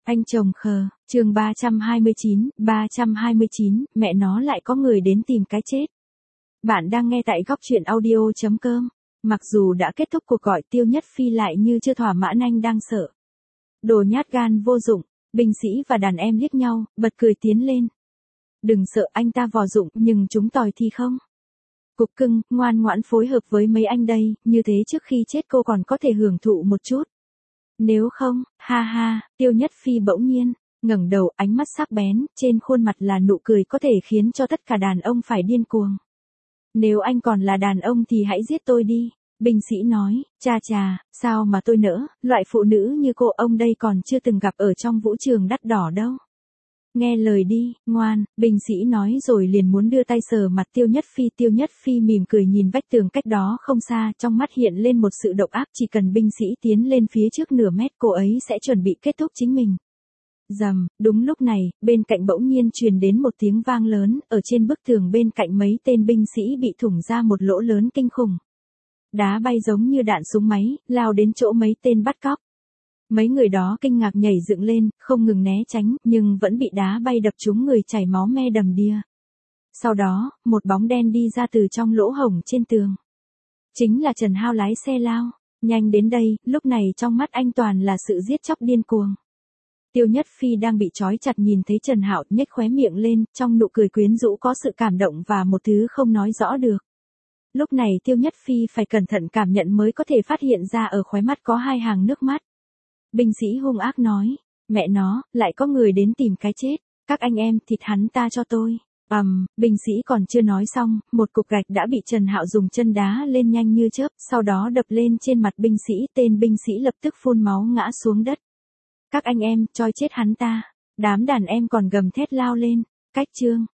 Anh chồng khờ, chương 329, mẹ nó lại có người đến tìm cái chết. Bạn đang nghe tại góc truyện audio.com. Mặc dù đã kết thúc cuộc gọi, Tiêu Nhất Phi lại như chưa thỏa mãn, anh đang sợ. Đồ nhát gan vô dụng, binh sĩ và đàn em liếc nhau, bật cười tiến lên. Đừng sợ, anh ta vò dụng, nhưng chúng tỏi thì không. Cục cưng, ngoan ngoãn phối hợp với mấy anh đây, như thế trước khi chết cô còn có thể hưởng thụ một chút. Nếu không, ha ha, Tiêu Nhất Phi bỗng nhiên ngẩng đầu, ánh mắt sắc bén, trên khuôn mặt là nụ cười có thể khiến cho tất cả đàn ông phải điên cuồng. Nếu anh còn là đàn ông thì hãy giết tôi đi, binh sĩ nói, chà, sao mà tôi nỡ, loại phụ nữ như cô ông đây còn chưa từng gặp ở trong vũ trường đắt đỏ đâu. Nghe lời đi, ngoan, binh sĩ nói rồi liền muốn đưa tay sờ mặt Tiêu Nhất Phi mỉm cười nhìn vách tường cách đó không xa, trong mắt hiện lên một sự độc ác, chỉ cần binh sĩ tiến lên phía trước nửa mét cô ấy sẽ chuẩn bị kết thúc chính mình. Rầm, đúng lúc này, bên cạnh bỗng nhiên truyền đến một tiếng vang lớn, ở trên bức tường bên cạnh mấy tên binh sĩ bị thủng ra một lỗ lớn kinh khủng. Đá bay giống như đạn súng máy, lao đến chỗ mấy tên bắt cóc. Mấy người đó kinh ngạc nhảy dựng lên, không ngừng né tránh, nhưng vẫn bị đá bay đập trúng người, chảy máu me đầm đìa. Sau đó, một bóng đen đi ra từ trong lỗ hổng trên tường. Chính là Trần Hao lái xe lao, nhanh đến đây, lúc này trong mắt anh toàn là sự giết chóc điên cuồng. Tiêu Nhất Phi đang bị trói chặt nhìn thấy Trần Hạo nhếch khóe miệng lên, trong nụ cười quyến rũ có sự cảm động và một thứ không nói rõ được. Lúc này Tiêu Nhất Phi phải cẩn thận cảm nhận mới có thể phát hiện ra ở khóe mắt có hai hàng nước mắt. Binh sĩ hung ác nói, mẹ nó, lại có người đến tìm cái chết, các anh em thịt hắn ta cho tôi. Binh sĩ còn chưa nói xong, một cục gạch đã bị Trần Hạo dùng chân đá lên nhanh như chớp, sau đó đập lên trên mặt binh sĩ, tên binh sĩ lập tức phun máu ngã xuống đất. Các anh em, choi chết hắn ta, đám đàn em còn gầm thét lao lên, cách chương.